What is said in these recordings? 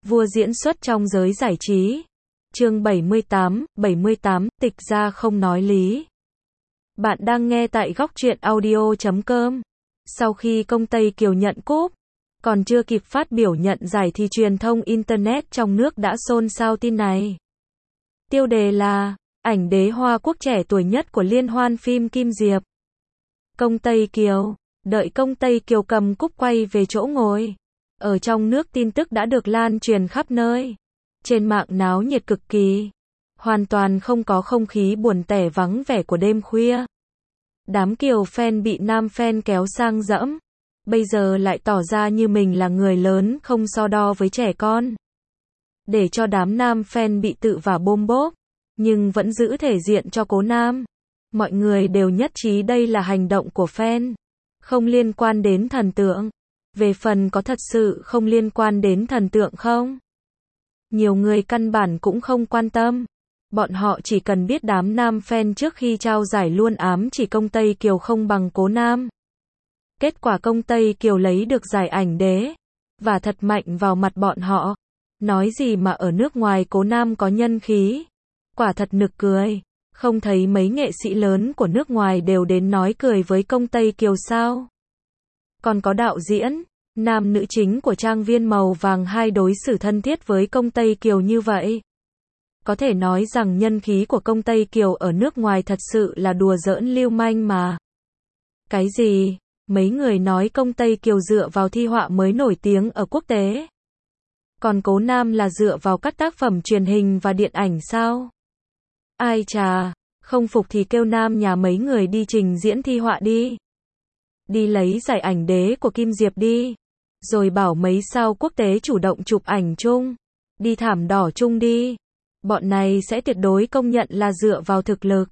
Vua diễn xuất trong giới giải trí. Chương 78, tịch ra không nói lý. Bạn đang nghe tại góc truyện audio.com. Sau khi công Tây Kiều nhận cúp, còn chưa kịp phát biểu nhận giải thì truyền thông Internet trong nước đã xôn xao tin này. Tiêu đề là, ảnh đế Hoa Quốc trẻ tuổi nhất của liên hoan phim Kim Diệp. Công Tây Kiều, đợi công Tây Kiều cầm cúp quay về chỗ ngồi. Ở trong nước tin tức đã được lan truyền khắp nơi. Trên mạng náo nhiệt cực kỳ. Hoàn toàn không có không khí buồn tẻ vắng vẻ của đêm khuya. Đám Kiều fan bị nam fan kéo sang dẫm. Bây giờ lại tỏ ra như mình là người lớn không so đo với trẻ con. Để cho đám nam fan bị tự vả bôm bốp. Nhưng vẫn giữ thể diện cho cố nam. Mọi người đều nhất trí đây là hành động của fan. Không liên quan đến thần tượng. Về phần có thật sự không liên quan đến thần tượng không? Nhiều người căn bản cũng không quan tâm. Bọn họ chỉ cần biết đám nam fan trước khi trao giải luôn ám chỉ công Tây Kiều không bằng cố nam. Kết quả công Tây Kiều lấy được giải ảnh đế. Và thật mạnh vào mặt bọn họ. Nói gì mà ở nước ngoài cố nam có nhân khí. Quả thật nực cười. Không thấy mấy nghệ sĩ lớn của nước ngoài đều đến nói cười với công Tây Kiều sao? Còn có đạo diễn, nam nữ chính của Trang Viên Màu Vàng 2 đối xử thân thiết với công Tây Kiều như vậy. Có thể nói rằng nhân khí của công Tây Kiều ở nước ngoài thật sự là đùa giỡn lưu manh mà. Cái gì? Mấy người nói công Tây Kiều dựa vào thi họa mới nổi tiếng ở quốc tế. Còn cố nam là dựa vào các tác phẩm truyền hình và điện ảnh sao? Ai chà, không phục thì kêu nam nhà mấy người đi trình diễn thi họa đi. Đi lấy giải ảnh đế của Kim Diệp đi. Rồi bảo mấy sao quốc tế chủ động chụp ảnh chung. Đi thảm đỏ chung đi. Bọn này sẽ tuyệt đối công nhận là dựa vào thực lực.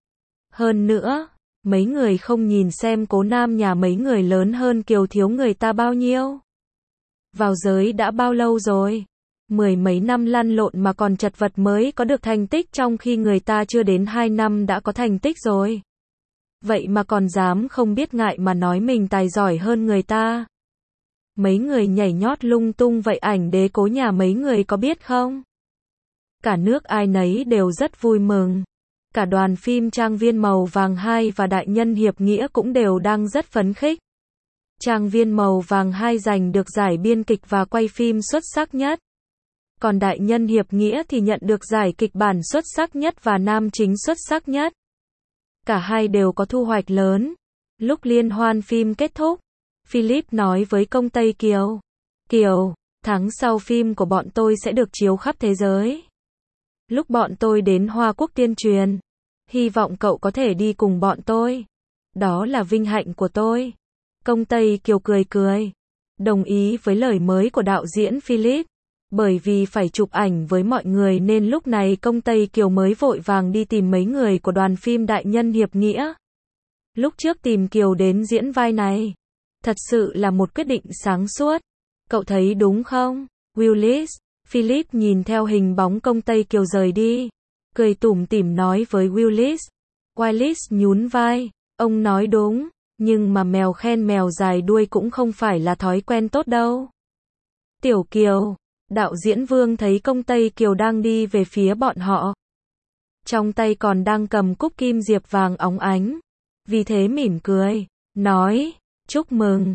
Hơn nữa, mấy người không nhìn xem cố nam nhà mấy người lớn hơn Kiều thiếu người ta bao nhiêu. Vào giới đã bao lâu rồi? 10 mấy năm lăn lộn mà còn chật vật mới có được thành tích trong khi người ta chưa đến 2 năm đã có thành tích rồi. Vậy mà còn dám không biết ngại mà nói mình tài giỏi hơn người ta. Mấy người nhảy nhót lung tung vậy ảnh đế cố nhà mấy người có biết không? Cả nước ai nấy đều rất vui mừng. Cả đoàn phim Trang Viên Màu Vàng 2 và Đại Nhân Hiệp Nghĩa cũng đều đang rất phấn khích. Trang Viên Màu Vàng 2 giành được giải biên kịch và quay phim xuất sắc nhất. Còn Đại Nhân Hiệp Nghĩa thì nhận được giải kịch bản xuất sắc nhất và nam chính xuất sắc nhất. Cả hai đều có thu hoạch lớn. Lúc liên hoan phim kết thúc, Philip nói với công Tây Kiều. Kiều, tháng sau phim của bọn tôi sẽ được chiếu khắp thế giới. Lúc bọn tôi đến Hoa Quốc tuyên truyền, hy vọng cậu có thể đi cùng bọn tôi. Đó là vinh hạnh của tôi. Công Tây Kiều cười cười, đồng ý với lời mới của đạo diễn Philip. Bởi vì phải chụp ảnh với mọi người nên lúc này công Tây Kiều mới vội vàng đi tìm mấy người của đoàn phim Đại Nhân Hiệp Nghĩa. Lúc trước tìm Kiều đến diễn vai này, thật sự là một quyết định sáng suốt. Cậu thấy đúng không, Willis? Philip nhìn theo hình bóng công Tây Kiều rời đi, cười tủm tỉm nói với Willis. Willis nhún vai, ông nói đúng, nhưng mà mèo khen mèo dài đuôi cũng không phải là thói quen tốt đâu. Tiểu Kiều, đạo diễn Vương thấy công Tây Kiều đang đi về phía bọn họ. Trong tay còn đang cầm cúp Kim Diệp vàng óng ánh. Vì thế mỉm cười, nói, chúc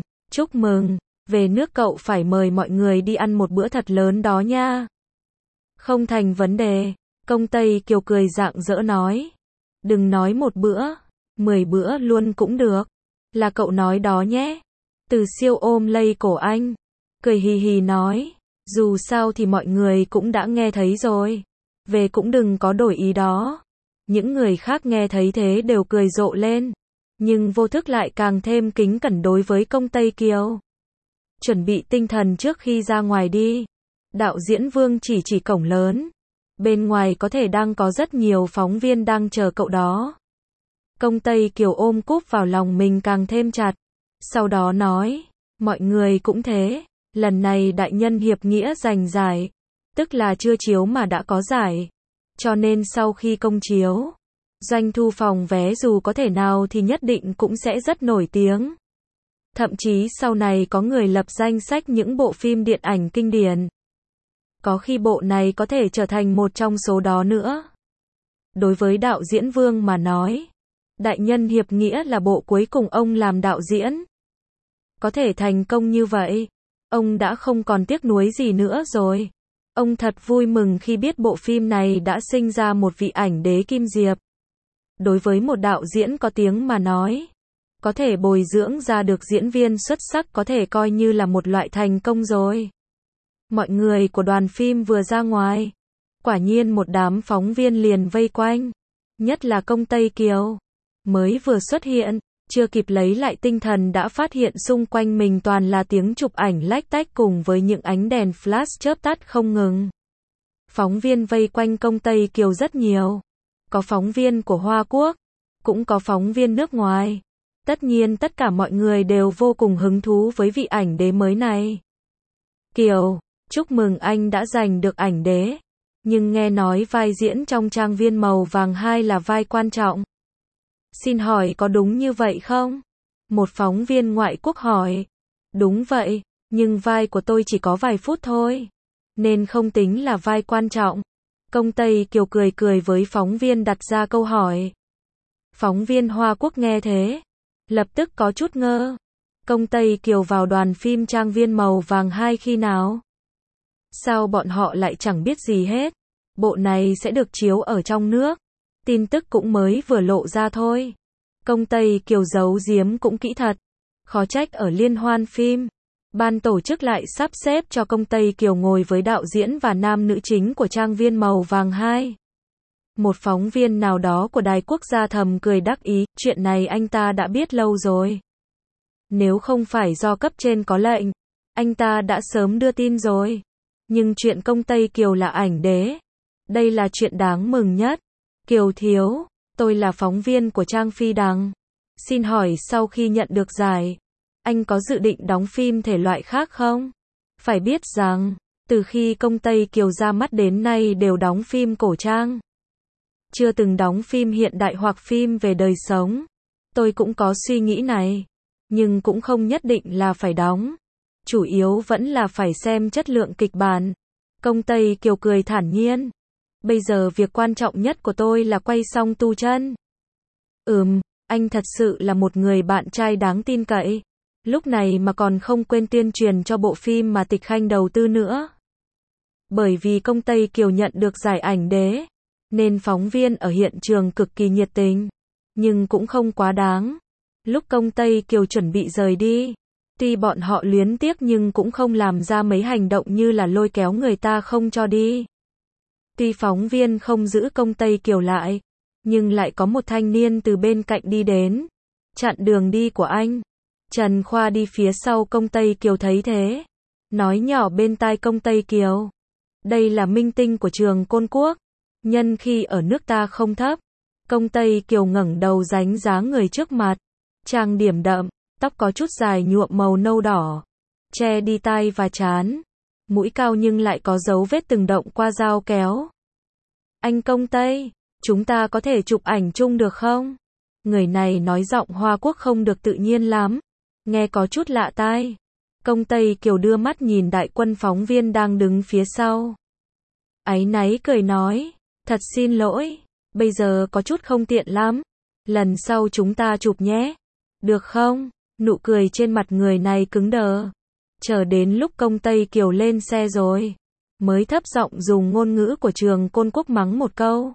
mừng, về nước cậu phải mời mọi người đi ăn một bữa thật lớn đó nha. Không thành vấn đề, công Tây Kiều cười rạng rỡ nói. Đừng nói một bữa, 10 bữa luôn cũng được. Là cậu nói đó nhé. Từ Siêu ôm lấy cổ anh, cười hì hì nói. Dù sao thì mọi người cũng đã nghe thấy rồi. Về cũng đừng có đổi ý đó. Những người khác nghe thấy thế đều cười rộ lên. Nhưng vô thức lại càng thêm kính cẩn đối với công Tây Kiều. Chuẩn bị tinh thần trước khi ra ngoài đi. Đạo diễn Vương chỉ cổng lớn. Bên ngoài có thể đang có rất nhiều phóng viên đang chờ cậu đó. Công Tây Kiều ôm cúp vào lòng mình càng thêm chặt. Sau đó nói, mọi người cũng thế. Lần này Đại Nhân Hiệp Nghĩa giành giải. Tức là chưa chiếu mà đã có giải. Cho nên sau khi công chiếu, doanh thu phòng vé dù có thể nào thì nhất định cũng sẽ rất nổi tiếng. Thậm chí sau này có người lập danh sách những bộ phim điện ảnh kinh điển. Có khi bộ này có thể trở thành một trong số đó nữa. Đối với đạo diễn Vương mà nói, Đại Nhân Hiệp Nghĩa là bộ cuối cùng ông làm đạo diễn. Có thể thành công như vậy, ông đã không còn tiếc nuối gì nữa rồi. Ông thật vui mừng khi biết bộ phim này đã sinh ra một vị ảnh đế Kim Diệp. Đối với một đạo diễn có tiếng mà nói, có thể bồi dưỡng ra được diễn viên xuất sắc có thể coi như là một loại thành công rồi. Mọi người của đoàn phim vừa ra ngoài, quả nhiên một đám phóng viên liền vây quanh, nhất là công Tây Kiều. Mới vừa xuất hiện, chưa kịp lấy lại tinh thần đã phát hiện xung quanh mình toàn là tiếng chụp ảnh lách tách cùng với những ánh đèn flash chớp tắt không ngừng. Phóng viên vây quanh công Tây Kiều rất nhiều. Có phóng viên của Hoa Quốc, cũng có phóng viên nước ngoài. Tất nhiên tất cả mọi người đều vô cùng hứng thú với vị ảnh đế mới này. Kiều, chúc mừng anh đã giành được ảnh đế. Nhưng nghe nói vai diễn trong Trang viên màu vàng 2 là vai quan trọng. Xin hỏi có đúng như vậy không? Một phóng viên ngoại quốc hỏi. Đúng vậy, nhưng vai của tôi chỉ có vài phút thôi, nên không tính là vai quan trọng. Công Tây Kiều cười cười với phóng viên đặt ra câu hỏi. Phóng viên Hoa Quốc nghe thế, lập tức có chút ngơ. Công Tây Kiều vào đoàn phim Trang viên màu vàng 2 khi nào? Sao bọn họ lại chẳng biết gì hết? Bộ này sẽ được chiếu ở trong nước. Tin tức cũng mới vừa lộ ra thôi. Công Tây Kiều giấu giếm cũng kỹ thật. Khó trách ở liên hoan phim, ban tổ chức lại sắp xếp cho công Tây Kiều ngồi với đạo diễn và nam nữ chính của Trang viên màu vàng 2. Một phóng viên nào đó của đài quốc gia thầm cười đắc ý, chuyện này anh ta đã biết lâu rồi. Nếu không phải do cấp trên có lệnh, anh ta đã sớm đưa tin rồi. Nhưng chuyện công Tây Kiều là ảnh đế, đây là chuyện đáng mừng nhất. Kiều thiếu, tôi là phóng viên của Trang Phi Đằng. Xin hỏi sau khi nhận được giải, anh có dự định đóng phim thể loại khác không? Phải biết rằng, từ khi công Tây Kiều ra mắt đến nay đều đóng phim cổ trang. Chưa từng đóng phim hiện đại hoặc phim về đời sống. Tôi cũng có suy nghĩ này, nhưng cũng không nhất định là phải đóng. Chủ yếu vẫn là phải xem chất lượng kịch bản. Công Tây Kiều cười thản nhiên. Bây giờ việc quan trọng nhất của tôi là quay xong Tu Chân. Anh thật sự là một người bạn trai đáng tin cậy. Lúc này mà còn không quên tuyên truyền cho bộ phim mà Tịch Khanh đầu tư nữa. Bởi vì công Tây Kiều nhận được giải ảnh đế, nên phóng viên ở hiện trường cực kỳ nhiệt tình, nhưng cũng không quá đáng. Lúc công Tây Kiều chuẩn bị rời đi, tuy bọn họ luyến tiếc nhưng cũng không làm ra mấy hành động như là lôi kéo người ta không cho đi. Tuy phóng viên không giữ công Tây Kiều lại, nhưng lại có một thanh niên từ bên cạnh đi đến, chặn đường đi của anh. Trần Khoa đi phía sau công Tây Kiều thấy thế, nói nhỏ bên tai công Tây Kiều. Đây là minh tinh của trường Côn Quốc, nhân khi ở nước ta không thấp. Công Tây Kiều ngẩng đầu đánh giá người trước mặt, trang điểm đậm, tóc có chút dài nhuộm màu nâu đỏ, che đi tai và trán, mũi cao nhưng lại có dấu vết từng động qua dao kéo. Anh công Tây, chúng ta có thể chụp ảnh chung được không? Người này nói giọng Hoa Quốc không được tự nhiên lắm, nghe có chút lạ tai. Công Tây Kiều đưa mắt nhìn đại quân phóng viên đang đứng phía sau. Áy náy cười nói, thật xin lỗi, bây giờ có chút không tiện lắm. Lần sau chúng ta chụp nhé. Được không? Nụ cười trên mặt người này cứng đờ. Chờ đến lúc công Tây Kiều lên xe rồi, mới thấp giọng dùng ngôn ngữ của trường Côn Quốc mắng một câu.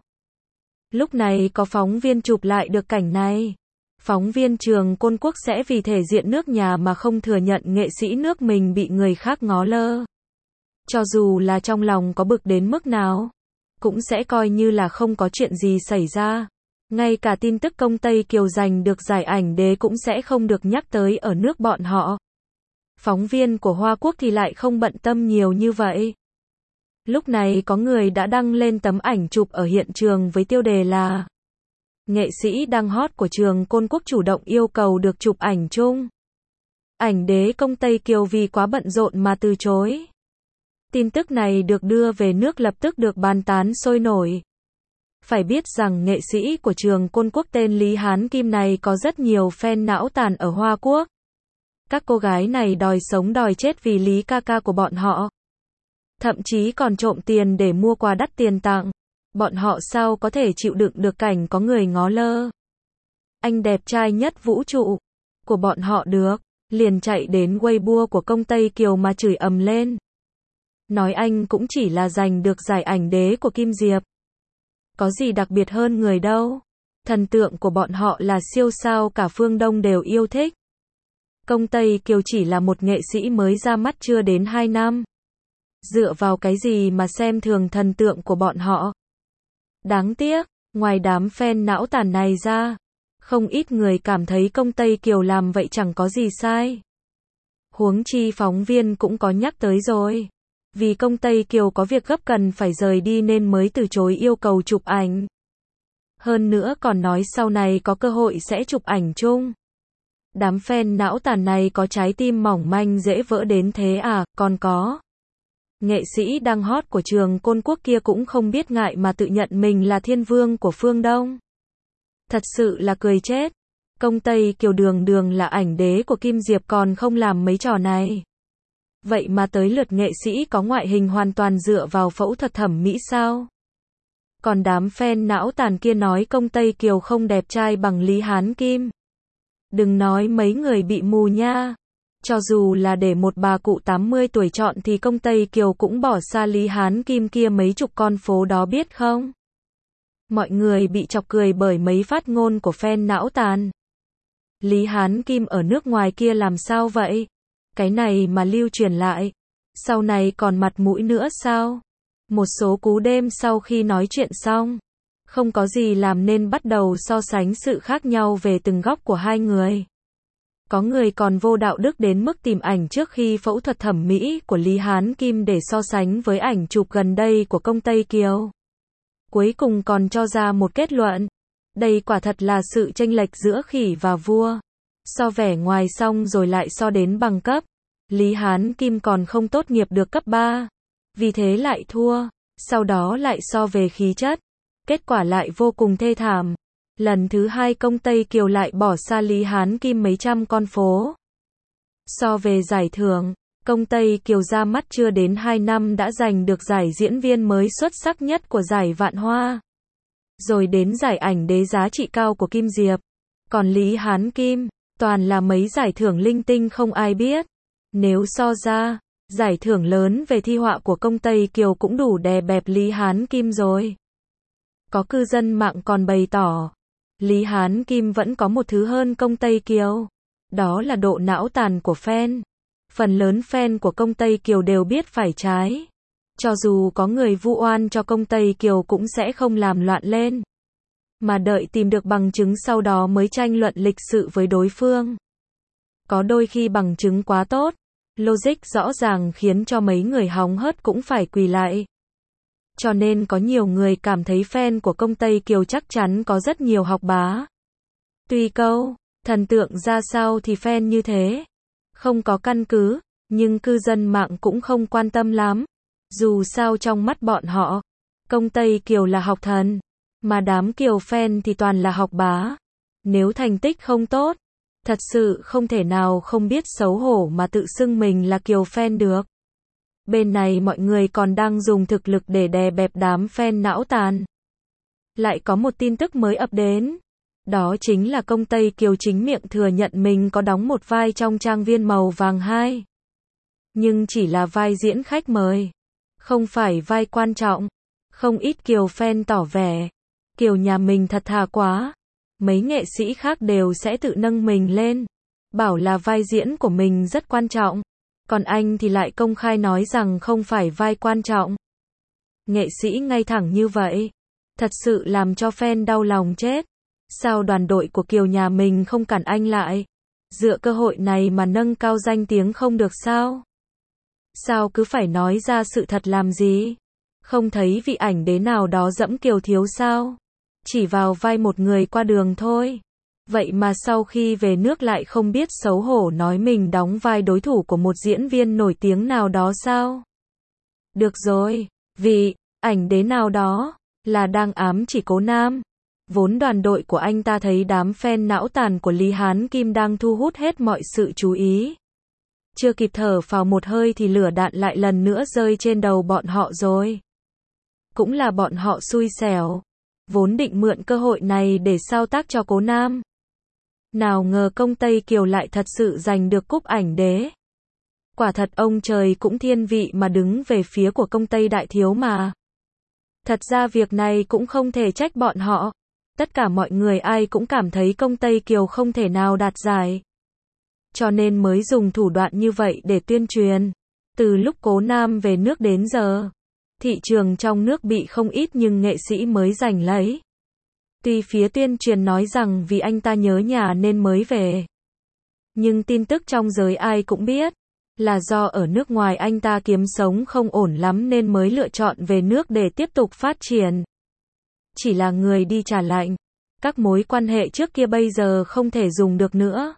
Lúc này có phóng viên chụp lại được cảnh này. Phóng viên trường Côn Quốc sẽ vì thể diện nước nhà mà không thừa nhận nghệ sĩ nước mình bị người khác ngó lơ. Cho dù là trong lòng có bực đến mức nào, cũng sẽ coi như là không có chuyện gì xảy ra. Ngay cả tin tức công Tây Kiều giành được giải ảnh đế cũng sẽ không được nhắc tới ở nước bọn họ. Phóng viên của Hoa Quốc thì lại không bận tâm nhiều như vậy. Lúc này có người đã đăng lên tấm ảnh chụp ở hiện trường với tiêu đề là nghệ sĩ đang hot của trường Côn Quốc chủ động yêu cầu được chụp ảnh chung. Ảnh đế công Tây Kiều vì quá bận rộn mà từ chối. Tin tức này được đưa về nước lập tức được bàn tán sôi nổi. Phải biết rằng nghệ sĩ của trường Côn Quốc tên Lý Hán Kim này có rất nhiều fan não tàn ở Hoa Quốc. Các cô gái này đòi sống đòi chết vì Lý ca ca của bọn họ. thậm chí còn trộm tiền để mua quà đắt tiền tặng. Bọn họ sao có thể chịu đựng được cảnh có người ngó lơ anh đẹp trai nhất vũ trụ của bọn họ được, liền chạy đến Weibo của công Tây Kiều mà chửi ầm lên. Nói anh cũng chỉ là giành được giải ảnh đế của Kim Diệp. Có gì đặc biệt hơn người đâu. Thần tượng của bọn họ là siêu sao cả phương Đông đều yêu thích. Công Tây Kiều chỉ là một nghệ sĩ mới ra mắt chưa đến 2 năm. Dựa vào cái gì mà xem thường thần tượng của bọn họ? Đáng tiếc, ngoài đám fan não tàn này ra, không ít người cảm thấy công Tây Kiều làm vậy chẳng có gì sai. Huống chi phóng viên cũng có nhắc tới rồi. Vì công Tây Kiều có việc gấp cần phải rời đi nên mới từ chối yêu cầu chụp ảnh. Hơn nữa còn nói sau này có cơ hội sẽ chụp ảnh chung. Đám fan não tàn này có trái tim mỏng manh dễ vỡ đến thế à, còn có. Nghệ sĩ đang hot của trường Côn Quốc kia cũng không biết ngại mà tự nhận mình là thiên vương của phương Đông. Thật sự là cười chết. Công Tây Kiều đường đường là ảnh đế của Kim Diệp còn không làm mấy trò này. Vậy mà tới lượt nghệ sĩ có ngoại hình hoàn toàn dựa vào phẫu thuật thẩm mỹ sao? Còn đám fan não tàn kia nói công Tây Kiều không đẹp trai bằng Lý Hán Kim. Đừng nói mấy người bị mù nha. Cho dù là để một bà cụ 80 tuổi chọn thì công Tây Kiều cũng bỏ xa Lý Hán Kim kia mấy chục con phố đó biết không? Mọi người bị chọc cười bởi mấy phát ngôn của fan não tàn. Lý Hán Kim ở nước ngoài kia làm sao vậy? Cái này mà lưu truyền lại, sau này còn mặt mũi nữa sao? Một số cú đêm sau khi nói chuyện xong, không có gì làm nên bắt đầu so sánh sự khác nhau về từng góc của hai người. Có người còn vô đạo đức đến mức tìm ảnh trước khi phẫu thuật thẩm mỹ của Lý Hán Kim để so sánh với ảnh chụp gần đây của công Tây Kiều. Cuối cùng còn cho ra một kết luận. Đây quả thật là sự chênh lệch giữa khỉ và vua. So vẻ ngoài xong rồi lại so đến bằng cấp. Lý Hán Kim còn không tốt nghiệp được cấp 3. Vì thế lại thua. Sau đó lại so về khí chất. Kết quả lại vô cùng thê thảm. Lần thứ 2 công Tây Kiều lại bỏ xa Lý Hán Kim mấy trăm con phố. So về giải thưởng, công Tây Kiều ra mắt chưa đến 2 năm đã giành được giải diễn viên mới xuất sắc nhất của giải Vạn Hoa. Rồi đến giải ảnh đế giá trị cao của Kim Diệp. Còn Lý Hán Kim, toàn là mấy giải thưởng linh tinh không ai biết. Nếu so ra, giải thưởng lớn về thi họa của công Tây Kiều cũng đủ đè bẹp Lý Hán Kim rồi. Có cư dân mạng còn bày tỏ, Lý Hán Kim vẫn có một thứ hơn công Tây Kiều. Đó là độ não tàn của fan. Phần lớn fan của công Tây Kiều đều biết phải trái. Cho dù có người vu oan cho công Tây Kiều cũng sẽ không làm loạn lên. Mà đợi tìm được bằng chứng sau đó mới tranh luận lịch sự với đối phương. Có đôi khi bằng chứng quá tốt, logic rõ ràng khiến cho mấy người hóng hớt cũng phải quỳ lại. Cho nên có nhiều người cảm thấy fan của công Tây Kiều chắc chắn có rất nhiều học bá. Tuy câu, thần tượng ra sao thì fan như thế. Không có căn cứ, nhưng cư dân mạng cũng không quan tâm lắm. Dù sao trong mắt bọn họ, công Tây Kiều là học thần, mà đám Kiều fan thì toàn là học bá. Nếu thành tích không tốt, thật sự không thể nào không biết xấu hổ mà tự xưng mình là Kiều fan được. Bên này mọi người còn đang dùng thực lực để đè bẹp đám fan não tàn. Lại có một tin tức mới ập đến. Đó chính là công Tây Kiều chính miệng thừa nhận mình có đóng một vai trong Trang viên màu vàng 2. Nhưng chỉ là vai diễn khách mời. Không phải vai quan trọng. Không ít Kiều fan tỏ vẻ. Kiều nhà mình thật thà quá. Mấy nghệ sĩ khác đều sẽ tự nâng mình lên. Bảo là vai diễn của mình rất quan trọng. Còn anh thì lại công khai nói rằng không phải vai quan trọng. Nghệ sĩ ngay thẳng như vậy. Thật sự làm cho fan đau lòng chết. Sao đoàn đội của Kiều nhà mình không cản anh lại? Dựa cơ hội này mà nâng cao danh tiếng không được sao? Sao cứ phải nói ra sự thật làm gì? Không thấy vị ảnh đế nào đó dẫm Kiều thiếu sao? Chỉ vào vai một người qua đường thôi. Vậy mà sau khi về nước lại không biết xấu hổ nói mình đóng vai đối thủ của một diễn viên nổi tiếng nào đó sao? Được rồi, vị ảnh đế nào đó là đang ám chỉ Cố Nam. Vốn đoàn đội của anh ta thấy đám fan não tàn của Lý Hán Kim đang thu hút hết mọi sự chú ý. Chưa kịp thở phào một hơi thì lửa đạn lại lần nữa rơi trên đầu bọn họ rồi. Cũng là bọn họ xui xẻo. Vốn định mượn cơ hội này để sao tác cho Cố Nam. Nào ngờ công Tây Kiều lại thật sự giành được cúp ảnh đế. Quả thật ông trời cũng thiên vị mà đứng về phía của công Tây Đại Thiếu mà. Thật ra việc này cũng không thể trách bọn họ. Tất cả mọi người ai cũng cảm thấy công Tây Kiều không thể nào đạt giải. Cho nên mới dùng thủ đoạn như vậy để tuyên truyền. Từ lúc Cố Nam về nước đến giờ, thị trường trong nước bị không ít nhưng nghệ sĩ mới giành lấy. Tuy phía tuyên truyền nói rằng vì anh ta nhớ nhà nên mới về. Nhưng tin tức trong giới ai cũng biết, là do ở nước ngoài anh ta kiếm sống không ổn lắm nên mới lựa chọn về nước để tiếp tục phát triển. Chỉ là người đi trả lạnh. Các mối quan hệ trước kia bây giờ không thể dùng được nữa.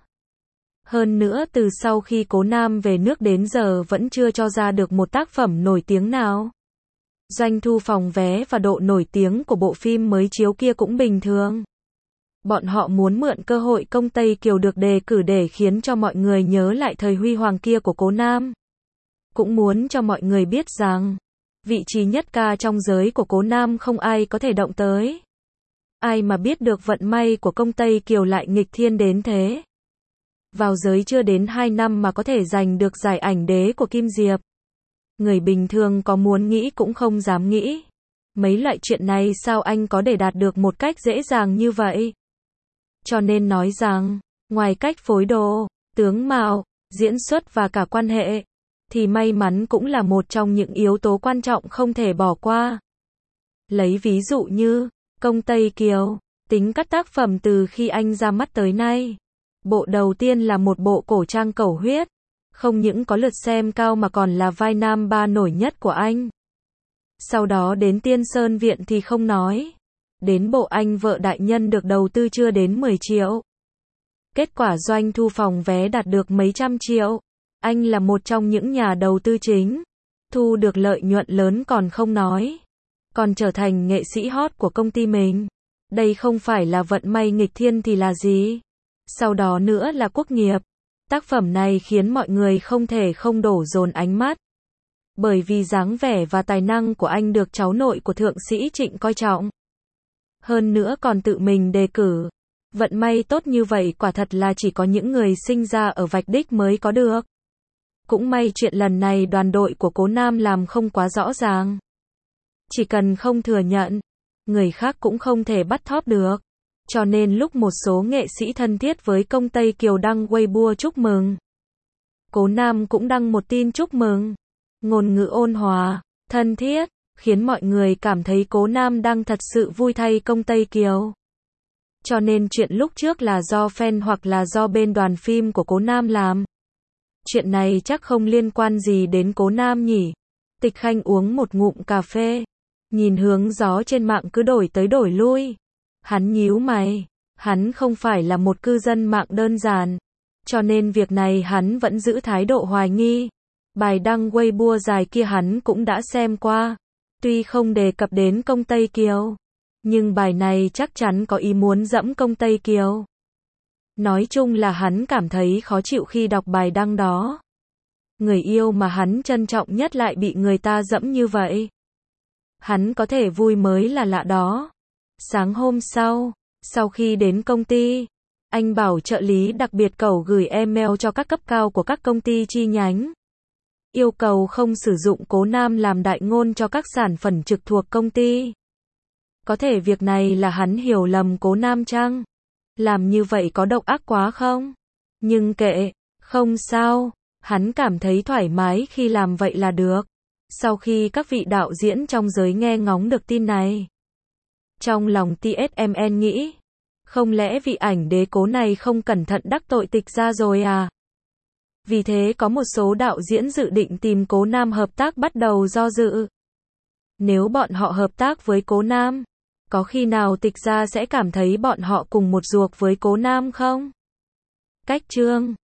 Hơn nữa từ sau khi Cố Nam về nước đến giờ vẫn chưa cho ra được một tác phẩm nổi tiếng nào. Doanh thu phòng vé và độ nổi tiếng của bộ phim mới chiếu kia cũng bình thường. Bọn họ muốn mượn cơ hội công Tây Kiều được đề cử để khiến cho mọi người nhớ lại thời huy hoàng kia của Cố Nam. Cũng muốn cho mọi người biết rằng, vị trí nhất ca trong giới của Cố Nam không ai có thể động tới. Ai mà biết được vận may của công Tây Kiều lại nghịch thiên đến thế. Vào giới chưa đến 2 năm mà có thể giành được giải ảnh đế của Kim Diệp. Người bình thường có muốn nghĩ cũng không dám nghĩ. Mấy loại chuyện này sao anh có để đạt được một cách dễ dàng như vậy? Cho nên nói rằng, ngoài cách phối đồ, tướng mạo, diễn xuất và cả quan hệ, thì may mắn cũng là một trong những yếu tố quan trọng không thể bỏ qua. Lấy ví dụ như, công Tây Kiều, tính các tác phẩm từ khi anh ra mắt tới nay. Bộ đầu tiên là một bộ cổ trang cầu huyết. Không những có lượt xem cao mà còn là vai nam ba nổi nhất của anh. Sau đó đến Tiên Sơn Viện thì không nói. Đến bộ Anh Vợ Đại Nhân được đầu tư chưa đến 10 triệu. Kết quả doanh thu phòng vé đạt được mấy trăm triệu. Anh là một trong những nhà đầu tư chính. Thu được lợi nhuận lớn còn không nói. Còn trở thành nghệ sĩ hot của công ty mình. Đây không phải là vận may nghịch thiên thì là gì? Sau đó nữa là Quốc Nghiệp. Tác phẩm này khiến mọi người không thể không đổ dồn ánh mắt. Bởi vì dáng vẻ và tài năng của anh được cháu nội của thượng sĩ Trịnh coi trọng. Hơn nữa còn tự mình đề cử. Vận may tốt như vậy quả thật là chỉ có những người sinh ra ở vạch đích mới có được. Cũng may chuyện lần này đoàn đội của Cố Nam làm không quá rõ ràng. Chỉ cần không thừa nhận, người khác cũng không thể bắt thóp được. Cho nên lúc một số nghệ sĩ thân thiết với công Tây Kiều đăng Weibo chúc mừng, Cố Nam cũng đăng một tin chúc mừng. Ngôn ngữ ôn hòa, thân thiết, khiến mọi người cảm thấy Cố Nam đang thật sự vui thay công Tây Kiều. Cho nên chuyện lúc trước là do fan hoặc là do bên đoàn phim của Cố Nam làm. Chuyện này chắc không liên quan gì đến Cố Nam nhỉ. Tịch Khanh uống một ngụm cà phê, nhìn hướng gió trên mạng cứ đổi tới đổi lui. Hắn nhíu mày, hắn không phải là một cư dân mạng đơn giản, cho nên việc này hắn vẫn giữ thái độ hoài nghi. Bài đăng Weibo dài kia hắn cũng đã xem qua, tuy không đề cập đến công Tây Kiều, nhưng bài này chắc chắn có ý muốn dẫm công Tây Kiều. Nói chung là hắn cảm thấy khó chịu khi đọc bài đăng đó. Người yêu mà hắn trân trọng nhất lại bị người ta dẫm như vậy. Hắn có thể vui mới là lạ đó. Sáng hôm sau khi đến công ty, anh bảo trợ lý đặc biệt cẩu gửi email cho các cấp cao của các công ty chi nhánh. Yêu cầu không sử dụng Cố Nam làm đại ngôn cho các sản phẩm trực thuộc công ty. Có thể việc này là hắn hiểu lầm Cố Nam chăng? Làm như vậy có độc ác quá không? Nhưng kệ, không sao, hắn cảm thấy thoải mái khi làm vậy là được. Sau khi các vị đạo diễn trong giới nghe ngóng được tin này, trong lòng TSMN nghĩ, không lẽ vị ảnh đế Cố này không cẩn thận đắc tội Tịch Gia rồi à? Vì thế có một số đạo diễn dự định tìm Cố Nam hợp tác bắt đầu do dự. Nếu bọn họ hợp tác với Cố Nam, có khi nào Tịch Gia sẽ cảm thấy bọn họ cùng một ruột với Cố Nam không? Cách chương